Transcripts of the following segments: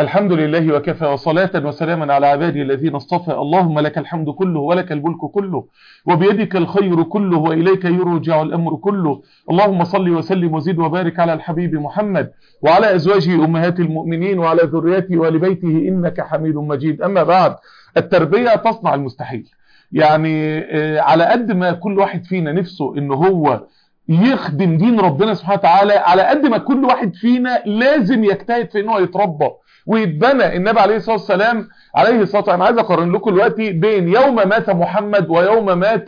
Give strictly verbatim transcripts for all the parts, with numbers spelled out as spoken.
الحمد لله وكفى، وصلاة وسلاما على عباده الذين اصطفى. اللهم لك الحمد كله ولك الملك كله وبيدك الخير كله وإليك يرجع الأمر كله. اللهم صل وسلم وزد وبارك على الحبيب محمد وعلى أزواجه أمهات المؤمنين وعلى ذريته وآل بيته إنك حميد مجيد. أما بعد، التربية تصنع المستحيل. يعني على قد ما كل واحد فينا نفسه إنه هو يخدم دين ربنا سبحانه وتعالى، على قد ما كل واحد فينا لازم يجتهد في انه يتربى ويتبنى. النبي عليه الصلاه والسلام عليه الصلاه والسلام، انا عايز اقارن لكم دلوقتي بين يوم مات محمد ويوم مات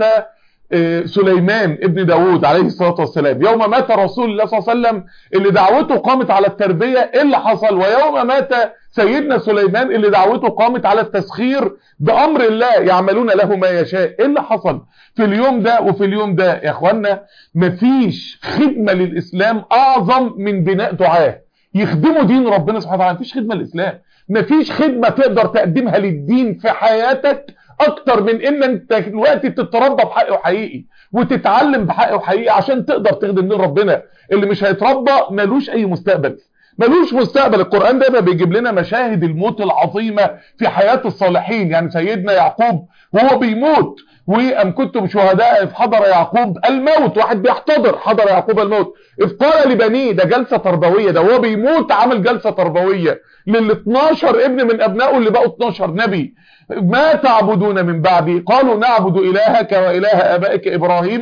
سليمان ابن داود عليه الصلاه والسلام. يوم مات رسول الله صلى الله عليه وسلم اللي دعوته قامت على التربيه، ايه اللي حصل؟ ويوم مات سيدنا سليمان اللي دعوته قامت على التسخير بامر الله، يعملون له ما يشاء. ايه اللي حصل في اليوم ده وفي اليوم ده يا اخوانا؟ مفيش خدمه للاسلام اعظم من بناء دعاه يخدموا دين ربنا سبحانه وتعالى. مفيش خدمه للاسلام، مفيش خدمه تقدر تقدمها للدين في حياتك اكتر من ان انت دلوقتي تتربى بحق حقيقي وتتعلم بحق حقيقي عشان تقدر تخدم دين ربنا. اللي مش هيتربى ملوش اي مستقبل، ملوش مستقبل. القرآن ده بيجيب لنا مشاهد الموت العظيمة في حياة الصالحين. يعني سيدنا يعقوب وهو بيموت، وأم كنتم شهداء إذ حضر يعقوب الموت، واحد بيحتضر حضر يعقوب الموت إذ قال لبنيه، ده جلسة تربوية، ده هو بيموت عمل جلسة تربوية لل اتناشر ابن من أبنائه اللي بقوا اتناشر نبي. ما تعبدون من بعدي؟ قالوا نعبد إلهك وإله آبائك إبراهيم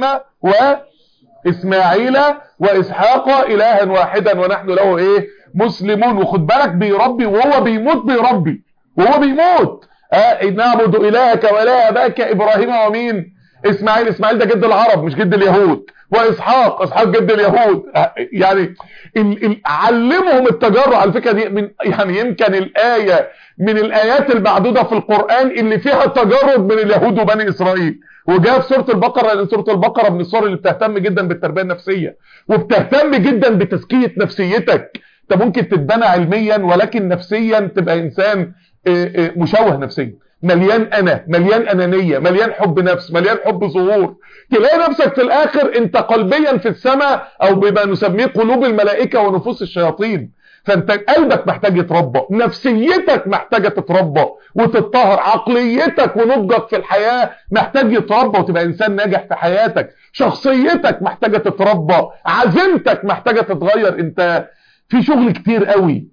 وإسماعيل وإسحاق إلها واحدا ونحن له إيه مسلمون. وخد بالك بيربي وهو بيموت، بيربي وهو بيموت. اه نعبد إلهك وإله آبائك إبراهيم ومين؟ إسماعيل. إسماعيل ده جد العرب مش جد اليهود. وإسحاق، إسحاق جد اليهود. اه يعني ال ال علمهم التجرع. على الفكرة دي من يعني يمكن الآية من الآيات المعدودة في القرآن اللي فيها تجرد من اليهود وبني إسرائيل، وجاء في سورة البقرة، لأن سورة البقرة من السور اللي بتهتم جدا بالتربية النفسية وبتهتم جدا بتزكية نفسيتك. انت ممكن تتبنى علميا ولكن نفسيا تبقى انسان مشوه نفسيا، مليان انا، مليان انانيه، مليان حب نفس، مليان حب ظهور. تلاقي نفسك في الاخر انت قلبيا في السماء، او بما نسميه قلوب الملائكه ونفوس الشياطين. فانت قلبك محتاج يتربى، نفسيتك محتاجه تتربى وتتطهر، عقليتك ونضجك في الحياه محتاج يتربى وتبقى انسان ناجح في حياتك، شخصيتك محتاجه تتربى، عزيمتك محتاجه تتغير. انت في شغل كتير قوي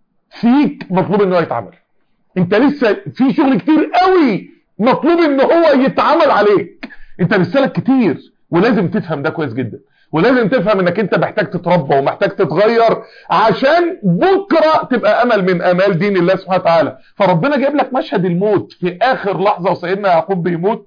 فيك مطلوب انه يتعمل. انت لسه في شغل كتير قوي مطلوب ان هو يتعمل عليك. انت لسه لك كتير، ولازم تفهم ده كويس جدا، ولازم تفهم انك انت محتاج تتربى ومحتاج تتغير عشان بكرة تبقى امل من امال دين الله سبحانه وتعالى. فربنا جايب لك مشهد الموت في اخر لحظة، وسيدنا يعقوب بيموت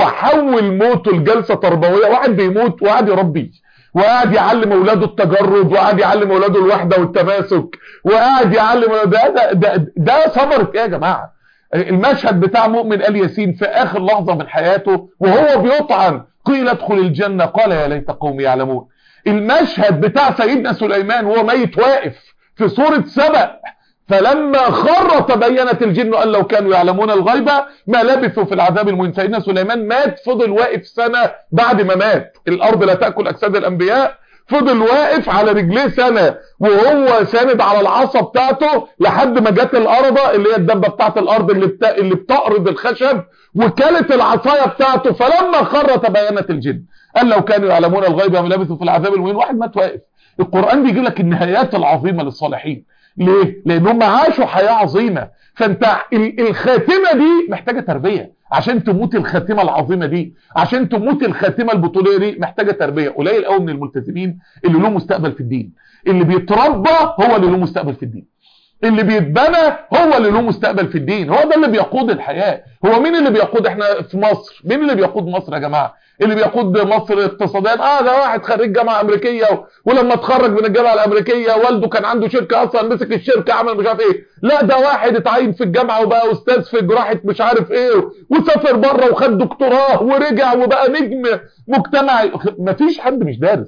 وحول موته لجلسة تربوية. واحد بيموت وقاعد يربي، وقاعد يعلم اولاده التجرد، وقاعد يعلم اولاده الوحده والتماسك، وقاعد يعلم ده ده ده, ده ثمره ايه يا جماعه؟ المشهد بتاع مؤمن آل ياسين في اخر لحظه من حياته وهو بيطعن، قيل ادخل الجنه قال يا ليت قومي يعلمون. المشهد بتاع سيدنا سليمان وهو ميت واقف في سوره سبأ، فلما خر تبينت الجن ان لو كانوا يعلمون الغيب ما لبثوا في العذاب المهين. سيدنا سليمان مات، فضل واقف سنه بعد ما مات. الارض لا تاكل اجساد الانبياء، فضل واقف على رجليه سنه وهو ساند على العصا بتاعته لحد ما جت الارضه اللي هي الدبه بتاعت الارض اللي بتا... اللي بتقرض الخشب وكلت العصايه بتاعته. فلما خر تبينت الجن ان لو كانوا يعلمون الغيب ما لبثوا في العذاب المهين. واحد مات واقف. القران بيجيب لك النهايات العظيمه للصالحين. ليه؟ لانهم عاشوا حياة عظيمة. فانت الخاتمة دي محتاجة تربية عشان تموت الخاتمة العظيمة دي، عشان تموت الخاتمة البطولية دي محتاجة تربية. قليل قوي من الملتزمين اللي له مستقبل في الدين. اللي بيتربى هو اللي له مستقبل في الدين، اللي بيتبنى هو اللي له مستقبل في الدين. هو ده اللي بيقود الحياة. هو مين اللي بيقود؟ احنا في مصر مين اللي بيقود مصر يا جماعة؟ اللي بيقود مصر اقتصاديا اه ده واحد خريج جامعه امريكيه، ولما اتخرج من الجامعه الامريكيه والده كان عنده شركه اصلا، مسك الشركه عمل مش عارف ايه. لا ده واحد اتعين في الجامعه وبقى استاذ في جراحه مش عارف ايه، وسافر بره وخد دكتوراه ورجع وبقى نجم مجتمعي. مفيش حد مش دارس.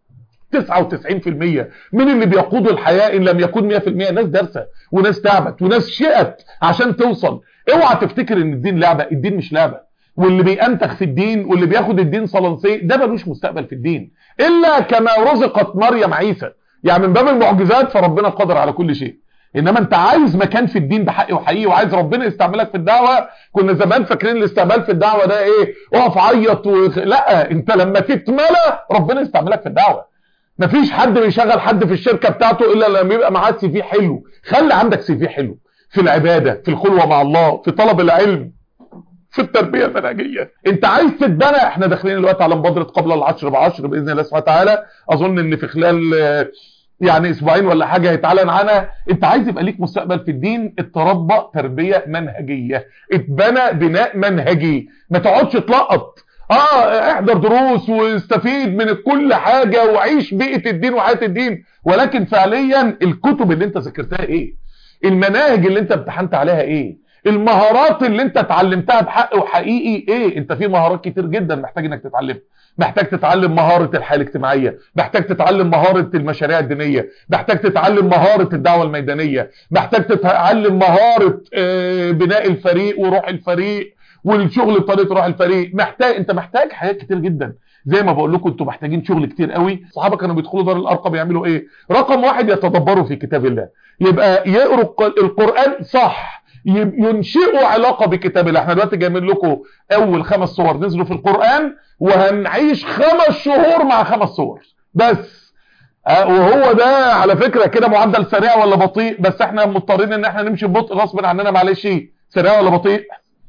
تسعة وتسعين في المية من اللي بيقودوا الحياه ان لم يكن مية في المية ناس دارسه وناس تعبت وناس شقت عشان توصل. اوعى تفتكر ان الدين لعبه، الدين مش لعبه. واللي بينتخ في الدين واللي بياخد الدين صلنسي ده ملوش مستقبل في الدين الا كما رزقت مريم عيسى. يعني من باب المعجزات فربنا قادر على كل شيء. انما انت عايز مكان في الدين بحق وحقيقي وعايز ربنا يستعملك في الدعوه. كنا زمان فاكرين الاستعمال في الدعوه ده ايه؟ اقف عيط و... لا، انت لما تتملى ربنا يستعملك في الدعوه. مفيش حد بيشغل حد في الشركه بتاعته الا لما يبقى معاه سي في حلو. خلي عندك سي في حلو في العباده، في الخلوه مع الله، في طلب العلم، في التربيه المنهجيه. انت عايز تتبنى. احنا داخلين دلوقتي على مبادره قبل العشر بعشر باذن الله سبحانه وتعالى. اظن ان في خلال يعني اسبوعين ولا حاجه هيتعلن عنها. انت عايز يبقى ليك مستقبل في الدين، اتربى تربيه منهجيه، اتبنى بناء منهجي. ما تقعدش تلقط. اه احضر دروس واستفيد من كل حاجه وعيش بيئه الدين وحياه الدين، ولكن فعليا الكتب اللي انت ذاكرتها ايه؟ المناهج اللي انت امتحنت عليها ايه؟ المهارات اللي انت اتعلمتها بحق وحقيقي ايه؟ انت في مهارات كتير جدا محتاج انك تتعلمها. محتاج تتعلم مهارة الحياة الاجتماعية، محتاج تتعلم مهارة المشاريع الدينية، محتاج تتعلم مهارة الدعوة الميدانية، محتاج تتعلم مهارة بناء الفريق وروح الفريق والشغل بطريقة روح الفريق. محتاج انت محتاج حاجات كتير جدا. زي ما بقول لكم انتوا محتاجين شغل كتير قوي. الصحابه كانوا بيدخلوا دار الارقم يعملوا ايه؟ رقم واحد يتدبروا في كتاب الله، يبقى يقروا القرآن صح، ينشئوا علاقة بكتاب الله. احنا دلوقتي جايبين لكم اول خمس صور نزلوا في القرآن، وهنعيش خمس شهور مع خمس صور بس. اه وهو ده على فكرة كده معدل سريع ولا بطيء؟ بس احنا مضطرين ان احنا نمشي ببطء غصب عننا. معلش، سريع ولا بطيء؟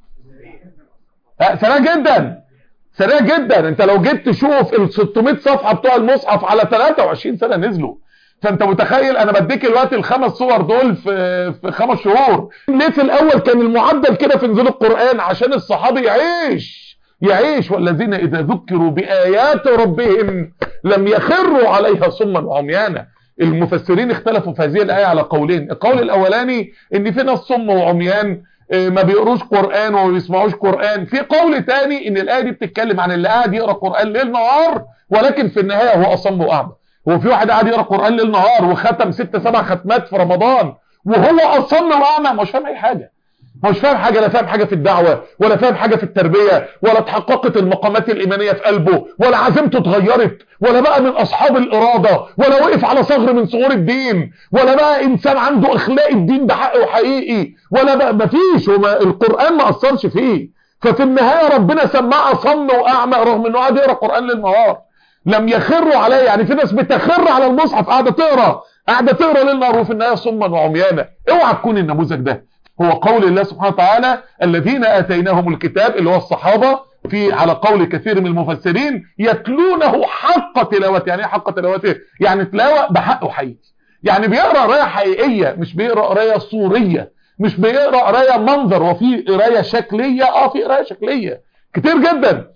اه سريع جدا، سريع جدا. انت لو جيت تشوف ال ستمائة صفحة بتوع المصحف على ثلاثة وعشرين سنة نزلوا، فانت متخيل انا بديك الوقت الخمس صور دول في في خمس شهور. ليه في الاول كان المعدل كده في نزول القرآن؟ عشان الصحابي يعيش يعيش والذين اذا ذكروا بايات ربهم لم يخروا عليها صما وعميانا. المفسرين اختلفوا في هذه الايه على قولين. القول الاولاني ان في ناس صم وعميان ما بيقروش قرآن وما بيسمعوش قرآن. في قول تاني ان الايه دي بتتكلم عن اللي قاعد يقرا قرآن ليل نهار ولكن في النهايه هو اصم واعمى. هو في واحد قاعد يقرا قرآن ليل نهار وختم ست سبع ختمات في رمضان وهو اصم واعمى، مش فاهم اي حاجه، مش فاهم حاجه، لا فاهم حاجه في الدعوه ولا فاهم حاجه في التربيه ولا اتحققت المقامات الايمانيه في قلبه ولا عزيمته اتغيرت ولا بقى من اصحاب الاراده ولا وقف على ثغر من ثغور الدين ولا بقى انسان عنده اخلاق الدين بحق وحقيقي ولا بقى مفيش. وما القرآن ما اثرش فيه، ففي النهايه ربنا سماه اصم واعمى رغم انه قاعد يقرا قرآن للنهار. لم يخروا عليه. يعني في ناس بتخر على المصحف قاعده تقرا قاعده تقرا ليل نهار وفي النهايه صما وعميانا. اوعى تكون النموذج ده. هو قول الله سبحانه وتعالى الذين آتيناهم الكتاب اللي هو الصحابة في على قول كثير من المفسرين يتلونه حق تلاوته. يعني ايه حق تلاوته؟ يعني تلاوة بحق وحقيقي. يعني بيقرأ قرايه حقيقية، مش بيقرأ قرايه صورية، مش بيقرأ قرايه منظر. وفي قرايه شكلية، اه في قرايه شكلية كتير جدا.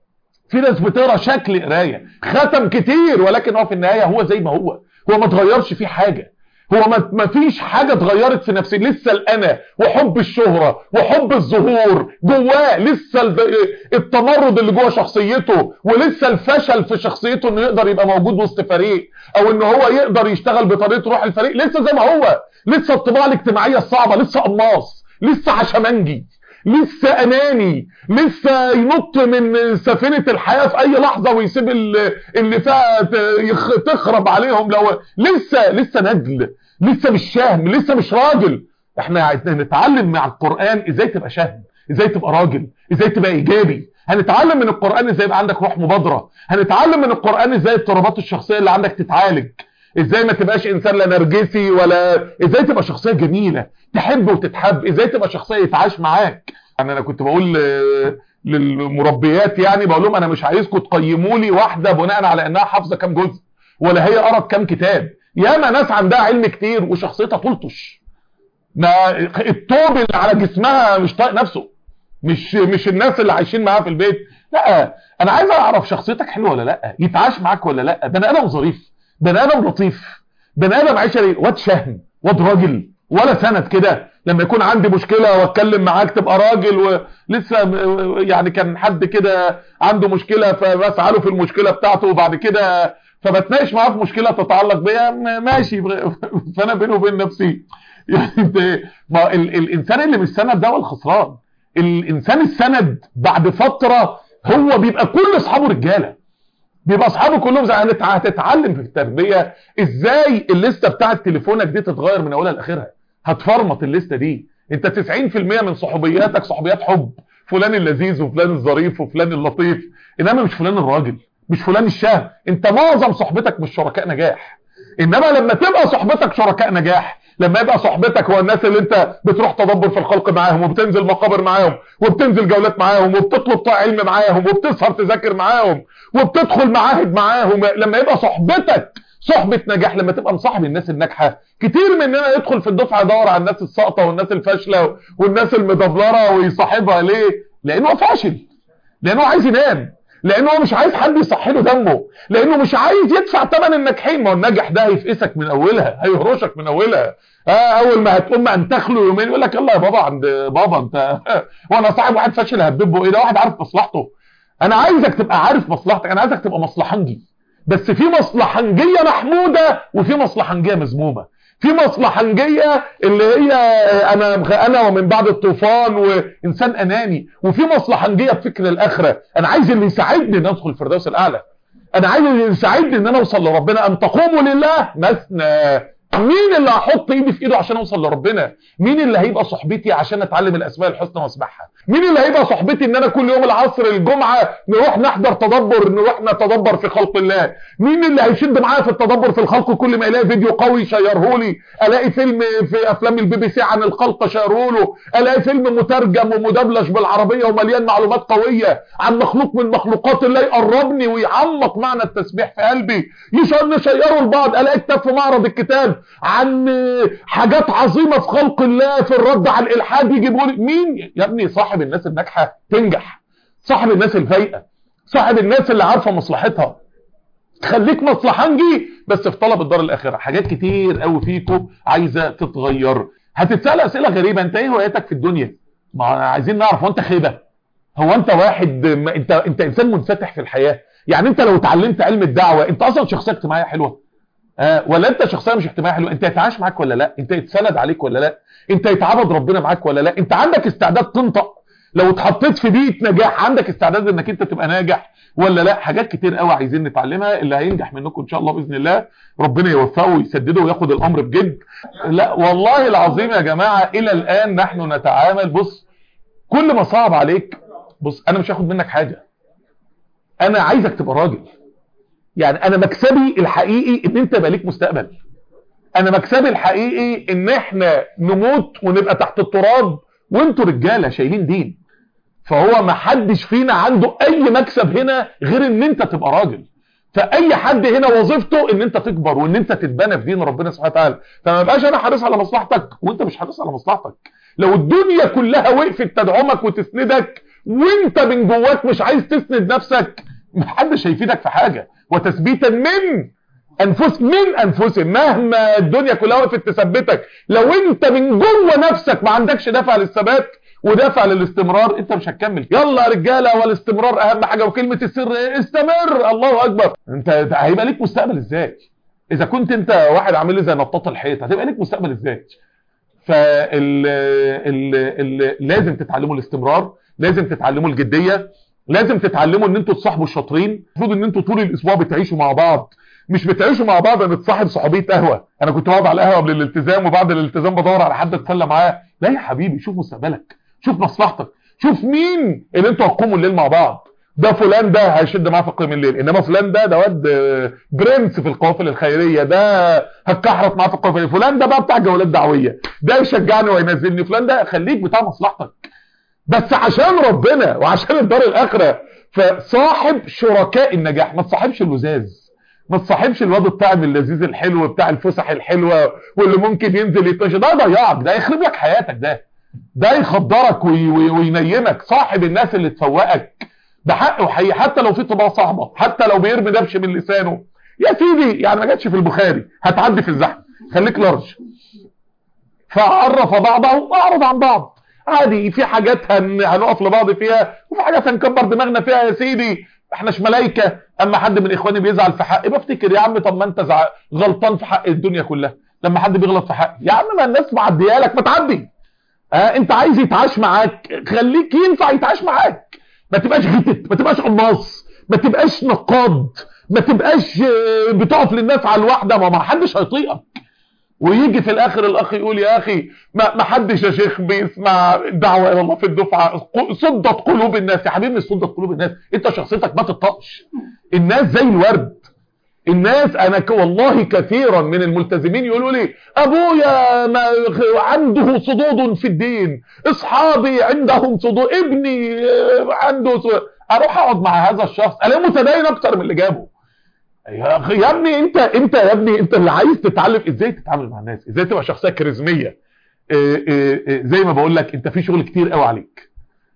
في ناس بتقرأ شكل قرايه، ختم كتير ولكن هو في النهاية هو زي ما هو، هو ما اتغيرش فيه حاجة. هو ما فيش حاجة اتغيرت في نفسه. لسه الأنا وحب الشهرة وحب الظهور جواه، لسه التمرد اللي جوه شخصيته، ولسه الفشل في شخصيته انه يقدر يبقى موجود وسط فريق او انه هو يقدر يشتغل بطريقة روح الفريق. لسه زي ما هو، لسه الطباع الاجتماعية الصعبة، لسه قماص، لسه عشمنجي، لسه اناني، لسه ينط من سفينة الحياة في اي لحظة ويسيب اللي فيها تخرب عليهم. لو لسه لسه نجل، لسه مش شهم، لسه مش راجل. احنا عايزين نتعلم مع القرآن ازاي تبقى شهم، ازاي تبقى راجل، ازاي تبقى ايجابي. هنتعلم من القرآن ازاي يبقى عندك روح مبادرة. هنتعلم من القرآن ازاي اضطرابات الشخصية اللي عندك تتعالج، ازاي ما تبقاش انسان لا نرجسي، ولا ازاي تبقى شخصية جميلة تحب وتتحب، ازاي تبقى شخصية يتعاش معاك. يعني انا كنت بقول للمربيات، يعني بقول لهم انا مش عايزكم تقيموا لي واحدة بناء على انها حافظة كام جزء ولا هي قرأت كام كتاب. ياما ناس عندها علم كتير وشخصيتها تلطش، ما الطوب اللي على جسمها مش طايق نفسه، مش مش الناس اللي عايشين معاها في البيت. لا، انا عايز اعرف شخصيتك حلوه ولا لا، يتعاش معاك ولا لا، بني ادم ظريف، بني ادم لطيف، بني ادم عشري، واد شهم، واد راجل، ولا سند كده. لما يكون عندي مشكله واتكلم معاك تبقى راجل. ولسه يعني كان حد كده عنده مشكله فبسأله في المشكله بتاعته وبعد كده فبتناقش معاه في مشكله تتعلق بيا، ماشي. فانا بيني وبين نفسي يعني ما ال الانسان اللي مش سند ده هو الخسران. الانسان السند بعد فتره هو بيبقى كل اصحابه رجاله، بيبقى اصحابه كلهم زي هنت- هتتعلم في التربيه ازاي الليسته بتاعت تليفونك دي تتغير من اولها لاخرها. هتفرمط الليسته دي. انت تسعين في المية من صحوبياتك صحوبيات حب، فلان اللذيذ وفلان الظريف وفلان اللطيف، انما مش فلان الراجل، مش فلان الشهم. انت معظم صحبتك مش شركاء نجاح. انما لما تبقى صحبتك شركاء نجاح، لما يبقى صحبتك هو الناس اللي انت بتروح تدبر في الخلق معاهم وبتنزل مقابر معاهم وبتنزل جولات معاهم وبتطلب علم معاهم وبتسهر تذاكر معاهم وبتدخل معاهد معاهم، لما يبقى صحبتك صحبة نجاح، لما تبقى مصاحب الناس الناجحة. كتير مننا يدخل في الدفعة يدور على الناس الساقطة والناس الفاشلة والناس المدبلرة ويصاحبها. ليه؟ لانه فاشل، لانه عايز ينام، لانه مش عايز حد يصحي له دمه، لانه مش عايز يدفع ثمن الناجحين. ما هو الناجح ده هيفقسك من اولها، هيهرشك من اولها. اه اول ما هتقوم انتخ له يومين يقول لك يلا يا بابا عند بابا انت وانا صاحب واحد فاشل هببه ايه؟ ده واحد عارف مصلحته. انا عايزك تبقى عارف مصلحتك، انا عايزك تبقى مصلحنجي. بس في مصلحنجيه محموده وفي مصلحنجيه مذمومه. في مصلحنجيه اللي هي انا انا ومن بعد الطوفان وانسان اناني، وفي مصلحنجيه بفكر الاخره. انا عايز اللي يساعدني ان ادخل الفردوس الاعلى، انا عايز اللي يساعدني ان انا اوصل لربنا. ان تقوموا لله مثنى. مين اللي هحط ايدي في ايده عشان اوصل لربنا؟ مين اللي هيبقى صحبتي عشان اتعلم الاسماء الحسنى واسمعها؟ مين اللي هيبقى صحبتي ان انا كل يوم العصر الجمعه نروح نحضر تدبر، نروح نتدبر في خلق الله؟ مين اللي هيشد معايا في التدبر في الخلق؟ كل ما الاقي فيديو قوي شيره لي، الاقي فيلم في افلام البي بي سي عن الخلق شيره له، الاقي فيلم مترجم ومدبلج بالعربيه ومليان معلومات قويه عن مخلوق من مخلوقات الله يقربني ويعمق معنى التسبيح في قلبي، نشيره لبعض. الاقي كتاب في معرض الكتاب عن حاجات عظيمه في خلق الله في الرد على الالحاد يجيبوا لي. مين يا ابني؟ صاحب الناس الناجحه تنجح، صاحب الناس الفايقه، صاحب الناس اللي عارفه مصلحتها. خليك مصلحنجي بس في طلب الدار الاخره. حاجات كتير قوي فيكم عايزه تتغير. هتتسال اسئله غريبه، انت ايه هواياتك في الدنيا؟ ما عايزين نعرف. هو انت خيبه؟ هو انت واحد ما انت انت انسان منفتح في الحياه؟ يعني انت لو اتعلمت علم الدعوه انت اصلا شخصيه اجتماعيه حلوه؟ آه ولا انت شخصيه مش اجتماعيه حلوه؟ انت يتعاش معاك ولا لا؟ انت يتسند عليك ولا لا؟ انت يتعبد ربنا معاك ولا لا؟ انت عندك استعداد تنطق لو اتحطيت في بيئه نجاح؟ عندك استعداد انك انت تبقى ناجح ولا لا؟ حاجات كتير قوي عايزين نتعلمها. اللي هينجح منكم ان شاء الله باذن الله ربنا يوفقه ويسدده وياخد الامر بجد. لا والله العظيم يا جماعه الى الان نحن نتعامل. بص كل ما صعب عليك، بص انا مش هاخد منك حاجه، انا عايزك تبقى راجل. يعني انا مكسبي الحقيقي ان انت يبقى ليك مستقبل. انا مكسبي الحقيقي ان احنا نموت ونبقى تحت التراب وانتوا رجاله شايلين دين. فهو ما حدش فينا عنده اي مكسب هنا غير ان انت تبقى راجل. فاي حد هنا وظيفته ان انت تكبر وان انت تتبنى في دين ربنا سبحانه وتعالى. فما بقاش انا حريص على مصلحتك وانت مش حريص على مصلحتك. لو الدنيا كلها وقفت تدعمك وتسندك وانت من جواك مش عايز تسند نفسك، محدش هيفيدك في حاجه. وتثبيتا من انفس من انفسهم، مهما الدنيا كلها وقفت تثبتك، لو انت من جوه نفسك ما عندكش دافع للثبات ودافع للاستمرار انت مش هتكمل. يلا يا رجاله، والاستمرار اهم حاجه، وكلمه السر استمر. الله اكبر. انت هيبقى ليك مستقبل ازاي اذا كنت انت واحد عامل لي زي نطاط الحيط؟ هتبقى ليك مستقبل ازاي؟ فال ال... ال... لازم تتعلموا الاستمرار، لازم تتعلموا الجديه، لازم تتعلموا ان انتوا تصاحبوا الشاطرين. المفروض ان انتوا طول الاسبوع بتعيشوا مع بعض، مش بتعيشوا مع بعض نتصاحب صحوبيه قهوه. انا كنت بقعد على القهوه قبل الالتزام وبعد الالتزام بدور على حد اتسلى معاه. لا يا حبيبي، شوف مستقبلك، شوف مصلحتك، شوف مين اللي انتوا هتقوموا الليل مع بعض. ده فلان ده هيشد معاه في قيام الليل، انما فلان ده ده واد برنس في القوافل الخيريه، ده هتكحرت معاه في القوافل. فلان ده بقى بتاع جولات دعويه، ده يشجعني وينزلني. فلان ده خليك بتاع مصلحتك بس عشان ربنا وعشان الدار الاخره. فصاحب شركاء النجاح، ما تصاحبش اللزاز، ما تصاحبش الواد الطعم اللذيذ الحلو بتاع الفسح الحلوه واللي ممكن ينزل يتمشى. ده ضيعك، ده يخرب لك حياتك، ده ده يخدرك وي وي وينيمك. صاحب الناس اللي تفوقك بحق وحقيقي، حتى لو في طباع صعبه، حتى لو بيرمي دبش من لسانه. يا سيدي يعني ما جاتش في البخاري، هتعدي في الزحمه، خليك لارج. فعرف بعضه واعرض عن بعض عادي. في حاجات هن... هنقف لبعض فيها وفي حاجات هنكبر دماغنا فيها. يا سيدي احناش ملايكه. اما حد من اخواني بيزعل في حقي بفتكر يا عم طب ما انت زع... غلطان في حق الدنيا كلها. لما حد بيغلط في حقي يا عم ما الناس معديه لك، ما تعدي. اه انت عايز يتعاش معاك، خليك ينفع يتعاش معاك. ما تبقاش غتت، ما تبقاش قماص، ما تبقاش نقاد، ما تبقاش بتقف للناس على الواحده، ما ما حدش هيطيقك. ويجي في الاخر الاخ يقول يا اخي ما ما حدش يا شيخ بيسمع دعوه الى الله في الدفعه، صدت قلوب الناس. يا حبيبي صدت قلوب الناس، انت شخصيتك ما تطقش. الناس زي الورد. الناس انا ك... والله كثيرا من الملتزمين يقولوا لي ابويا ما عنده صدود في الدين، اصحابي عندهم صدود، ابني عنده صدود. اروح اقعد مع هذا الشخص الاقيه متدين اكتر من اللي جابه. يا اخي يا ابني انت انت يا ابني انت اللي عايز تتعلم ازاي تتعامل مع الناس، ازاي تبقى شخصيه كاريزميه. زي ما بقول لك انت في شغل كتير قوي عليك.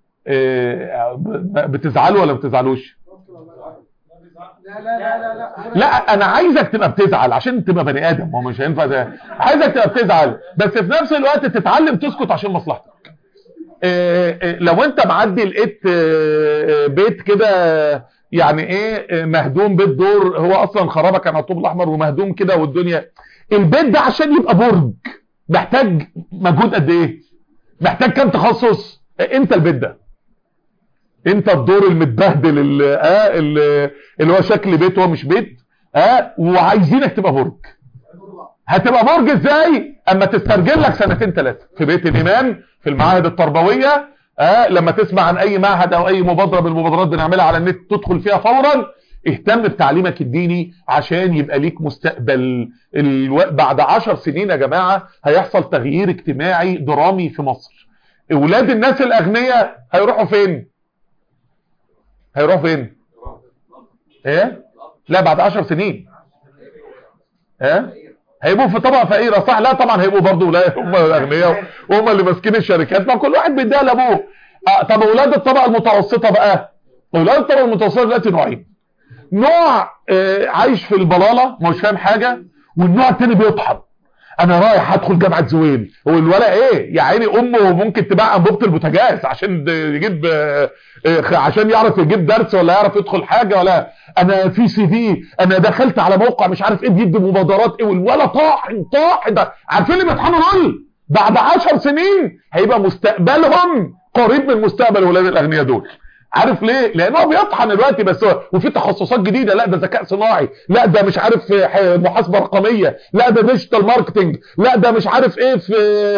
بتزعلوا ولا ما بتزعلوش؟ لا لا لا لا لا انا عايزك تبقى بتزعل عشان تبقى بني ادم، هو مش هينفع ده. عايزك تبقى بتزعل بس في نفس الوقت تتعلم تسكت عشان مصلحتك. لو انت معدي لقيت بيت كده يعني ايه مهدوم، بيت دور هو اصلا خرابه كان على الطوب الاحمر ومهدوم كده والدنيا، البيت ده عشان يبقى برج محتاج مجهود قد ايه؟ محتاج كام تخصص؟ انت البيت ده، انت الدور المتبهدل اللي اه اللي هو شكل بيت هو مش بيت اه وعايزينك تبقى برج. هتبقى برج ازاي؟ اما تسترجل لك سنتين ثلاثه في بيت الامام، في المعاهد التربويه، اه لما تسمع عن اي معهد او اي مبادره من المبادرات بنعملها على النت تدخل فيها فورا. اهتم بتعليمك الديني عشان يبقى ليك مستقبل. الو... بعد عشر سنين يا جماعه هيحصل تغيير اجتماعي درامي في مصر. اولاد الناس الاغنياء هيروحوا فين؟ هيروحوا فين؟ ايه؟ لا بعد عشر سنين ايه؟ هيبقوا في طبقه فقيره صح؟ لا طبعا هيبقوا برضه لا هم الاغنياء وهم اللي ماسكين الشركات، ما كل واحد بيديها لابوه. آه طب اولاد الطبقه المتوسطه بقى، اولاد الطبقه المتوسطه دلوقتي نوعين. نوع آه عايش في البلاله مش فاهم حاجه، والنوع الثاني بيطحن. انا رايح هدخل جامعه زويل، هو الولد ايه يا عيني امه ممكن تباع انبوبه البوتاجاز عشان يجيب آه آه عشان يعرف يجيب درس ولا يعرف يدخل حاجه، ولا انا في سي في انا دخلت على موقع مش عارف ايه بيدي مبادرات ايه، والولد طاحن طاحن ده. عارفين اللي بيطحنوا دول بعد عشر سنين هيبقى مستقبلهم قريب من مستقبل اولاد الاغنياء دول. عارف ليه؟ لانه بيطحن دلوقتي بس، وفي تخصصات جديده، لا ده ذكاء صناعي، لا ده مش عارف محاسبه رقميه، لا ده ديجيتال ماركتنج، لا ده مش عارف ايه في,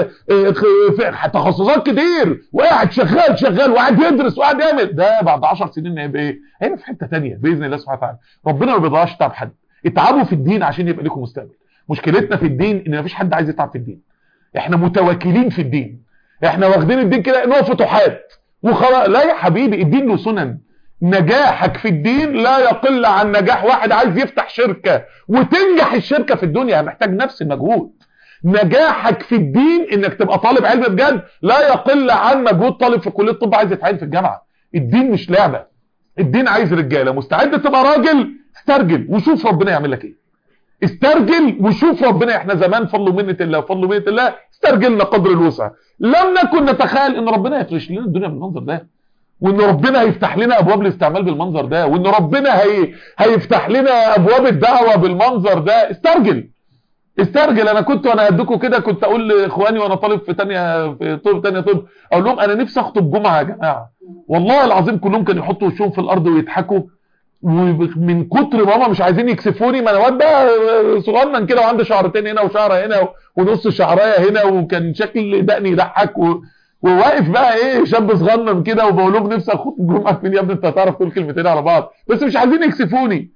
في تخصصات كتير، وقاعد شغال شغال وقاعد يدرس وقاعد يعمل. ده بعد عشر سنين هيبقى ايه؟ هيبقى في حته ثانيه باذن الله سبحانه وتعالى. ربنا ما بيضيعش تعب حد. اتعبوا في الدين عشان يبقى لكم مستقبل. مشكلتنا في الدين ان مفيش حد عايز يتعب في الدين. احنا متواكلين في الدين، احنا واخدين الدين كده ان هو فتوحات وخلاص. لا يا حبيبي الدين له سنن. نجاحك في الدين لا يقل عن نجاح واحد عايز يفتح شركة وتنجح الشركة في الدنيا، محتاج نفس المجهود. نجاحك في الدين انك تبقى طالب علم بجد لا يقل عن مجهود طالب في كلية الطب عايز يتعين في الجامعة. الدين مش لعبة، الدين عايز رجالة مستعد تبقى راجل. استرجل وشوف ربنا يعمل لك ايه. استرجل وشوف ربنا. احنا زمان فضل ومنة الله وفضل ومنة الله استرجلنا قدر الوسع. لم نكن نتخيل ان ربنا يفرش لنا الدنيا بالمنظر ده، وان ربنا هيفتح لنا ابواب الاستعمال بالمنظر ده، وان ربنا هي... هيفتح لنا ابواب الدعوه بالمنظر ده. استرجل استرجل. انا كنت وانا هدكوا كده كنت اقول لاخواني وانا طالب في ثانيه في طب ثانيه طب اقول لهم انا نفسي اخطب جمعه يا جماعه. والله العظيم كلهم كانوا يحطوا وشهم في الارض ويضحكوا، ومن كتر ماما مش عايزين يكسفوني. ما انا واد بقى صغنن كده وعنده شعرتين هنا وشعره هنا ونص شعرايه هنا، وكان شكل دقني يضحك و... وواقف بقى ايه شاب صغنن كده وبقول لهم نفسي اخد جمعه فين يا ابني انت هتعرف تقول كلمتين على بعض، بس مش عايزين يكسفوني.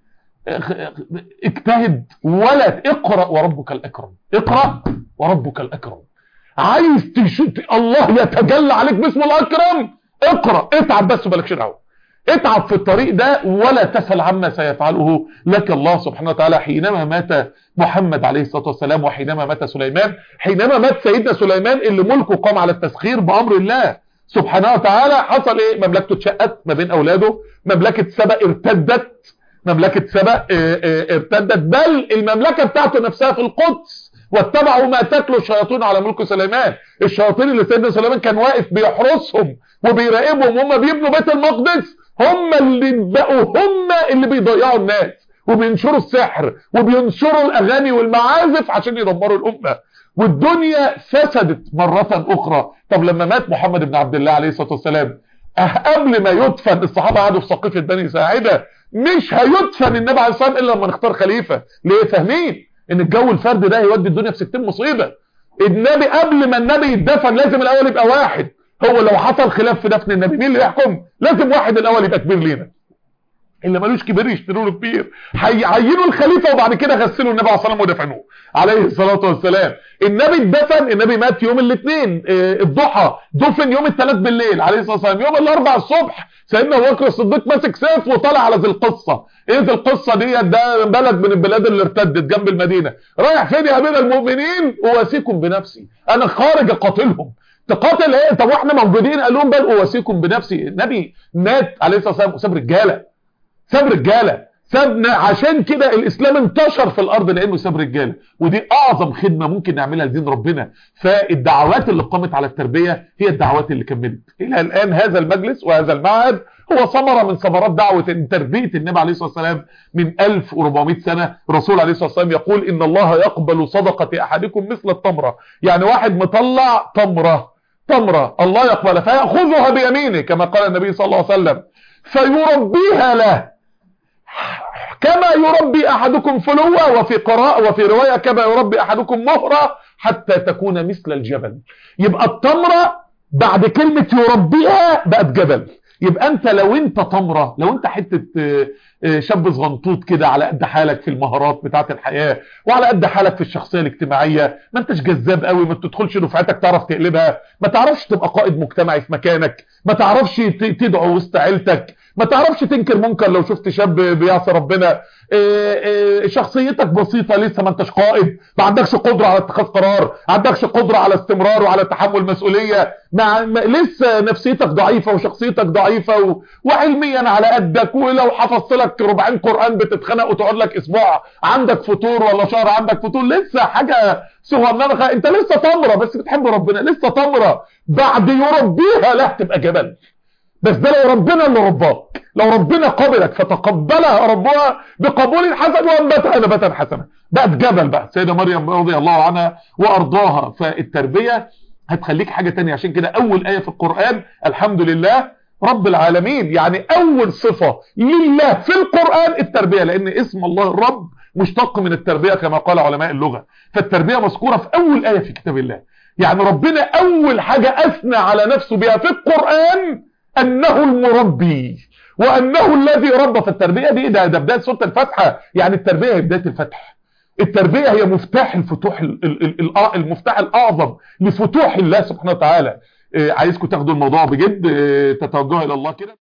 اجتهد ولا اقرا وربك الاكرم. اقرا وربك الاكرم. عايز تشوف الله يتجلى عليك باسمه الاكرم، اقرا. اتعب بس ومالكش دعوه. اتعب في الطريق ده ولا تسأل عما سيفعله لك الله سبحانه وتعالى. حينما مات محمد عليه الصلاة والسلام وحينما مات سليمان، حينما مات سيدنا سليمان اللي ملكه قام على التسخير بأمر الله سبحانه وتعالى، حصل ايه؟ مملكته اتشقت ما بين اولاده. مملكة سبأ ارتدت، مملكة سبأ ارتدت، بل المملكة بتاعته نفسها في القدس واتبعوا ما تتلو الشياطين على ملك سليمان. الشياطين اللي سيدنا سليمان كان واقف بيحرسهم وبيراقبهم وهم بيبنوا بيت المقدس، هم اللي بقوا هم اللي بيضيعوا الناس وبينشروا السحر وبينشروا الاغاني والمعازف عشان يدمروا الامه، والدنيا فسدت مره اخرى. طب لما مات محمد بن عبد الله عليه الصلاه والسلام قبل ما يدفن الصحابه قعدوا في سقيفه بني ساعده مش هيدفن النبي عليه الصلاه والسلام الا لما نختار خليفه. ليه؟ فاهمين ان الجو الفردي ده هيودي الدنيا في ستين مصيبه. النبي قبل ما النبي يدفن لازم الاول يبقى واحد. هو لو حصل خلاف في دفن النبي مين اللي يحكم؟ لازم واحد الاول يبقى كبير لينا. اللي ملوش كبير يشتروا له كبير. عينوا الخليفه وبعد كده غسلوا النبي عليه الصلاه والسلام ودفنوه عليه الصلاه والسلام. النبي اتدفن، النبي مات يوم الاثنين الضحى، دفن يوم الثلاث بالليل عليه الصلاه والسلام. يوم الاربع الصبح سيدنا ابو بكر الصديق ماسك سيف وطالع على ذي القصه. ايه ذي القصه دي؟ ده بلد من البلاد اللي ارتدت جنب المدينه. رايح فين يا امير المؤمنين؟ اواسيكم بنفسي، انا خارج اقاتلهم. تقاتل ايه؟ طب واحنا موجودين؟ قال لهم بل اواسيكم بنفسي. النبي مات عليه الصلاه والسلام وساب رجاله، ساب رجاله، سابنا. عشان كده الاسلام انتشر في الارض لانه ساب رجاله، ودي اعظم خدمه ممكن نعملها لدين ربنا. فالدعوات اللي قامت على التربيه هي الدعوات اللي كملت الى الان. هذا المجلس وهذا المعهد هو ثمره من ثمرات دعوه تربيه النبي عليه الصلاه والسلام من ألف وأربعمائة سنه. الرسول عليه الصلاه والسلام يقول ان الله يقبل صدقه احدكم مثل التمره. يعني واحد مطلع تمره تمره الله يقبلها فياخذها بيمينه كما قال النبي صلى الله عليه وسلم فيربيها له كما يربي احدكم فلوة، وفي قراءة وفي رواية كما يربي احدكم مهرة حتى تكون مثل الجبل. يبقى التمرة بعد كلمة يربيها بقت جبل. يبقى انت لو انت تمرة، لو انت حتة شاب صغنطوط كده على قد حالك في المهارات بتاعة الحياة وعلى قد حالك في الشخصية الاجتماعية، ما انتش جذاب قوي، ما تدخلش دفعتك تعرف تقلبها، ما تعرفش تبقى قائد مجتمعي في مكانك، ما تعرفش تدعو وسط عيلتك، ما تعرفش تنكر منكر لو شفت شاب بيعصي ربنا، إيه إيه شخصيتك بسيطة، لسه ما انتش قائد، ما عندكش قدرة على اتخاذ قرار، ما عندكش قدرة على استمرار وعلى تحمل مسؤولية، مع لسه نفسيتك ضعيفة وشخصيتك ضعيفة و... وعلميا على قدك، ولو حفظت لك ربعين قرآن بتتخنق وتقعد لك اسبوع عندك فطور ولا شهر عندك فطور، لسه حاجة صغننة، انت لسه تمرة بس بتحب ربنا، لسه تمرة. بعد يربيها لا تبقى جبل. بس ده لو ربنا اللي رباك، لو ربنا قبلك فتقبلها ربها بقبول حسن وانبتها نباتا حسنا، بقت جبل بقى. سيدة مريم رضي الله عنها وارضاها. فالتربية هتخليك حاجة تانية. عشان كده اول آية في القرآن الحمد لله رب العالمين، يعني اول صفة لله في القرآن التربية، لان اسم الله الرب مشتق من التربية كما قال علماء اللغة. فالتربية مذكورة في اول آية في كتاب الله. يعني ربنا اول حاجة اثنى على نفسه بها في القرآن انه المربي وانه الذي ربى. في التربية دي ده, ده بداية سورة الفتحة. يعني التربية هي بداية الفتح. التربية هي مفتاح الفتوح، المفتاح الاعظم لفتوح الله سبحانه وتعالى. عايزكم تاخدوا الموضوع بجد، تتوجهوا الى الله كده.